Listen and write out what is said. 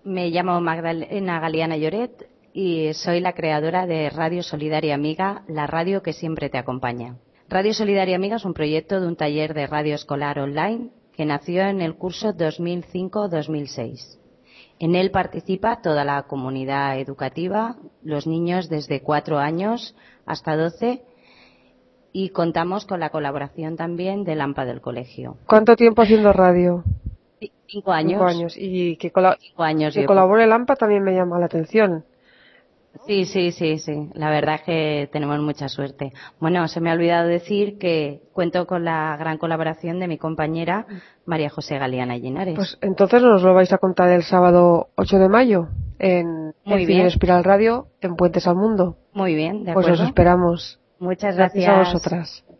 Me llamo Magdalena Galeana Lloret y soy la creadora de Radio Solidaria Amiga, la radio que siempre te acompaña. Radio Solidaria Amiga es un proyecto de un taller de radio escolar online que nació en el curso 2005-2006. En él participa toda la comunidad educativa, los niños desde 4 años hasta 12, y contamos con la colaboración también del AMPA del colegio. ¿Cuánto tiempo haciendo radio? 5 años. 5 años. Y que 5 años que colabore el AMPA también me llama la atención. Sí. La verdad es que tenemos mucha suerte. Bueno, se me ha olvidado decir que cuento con la gran colaboración de mi compañera María José Galeana Llinares. Pues entonces nos lo vais a contar el sábado 8 de mayo en Cine Espiral Radio en Puentes al Mundo. Muy bien, de acuerdo. Pues os esperamos. Muchas gracias. Gracias a vosotras.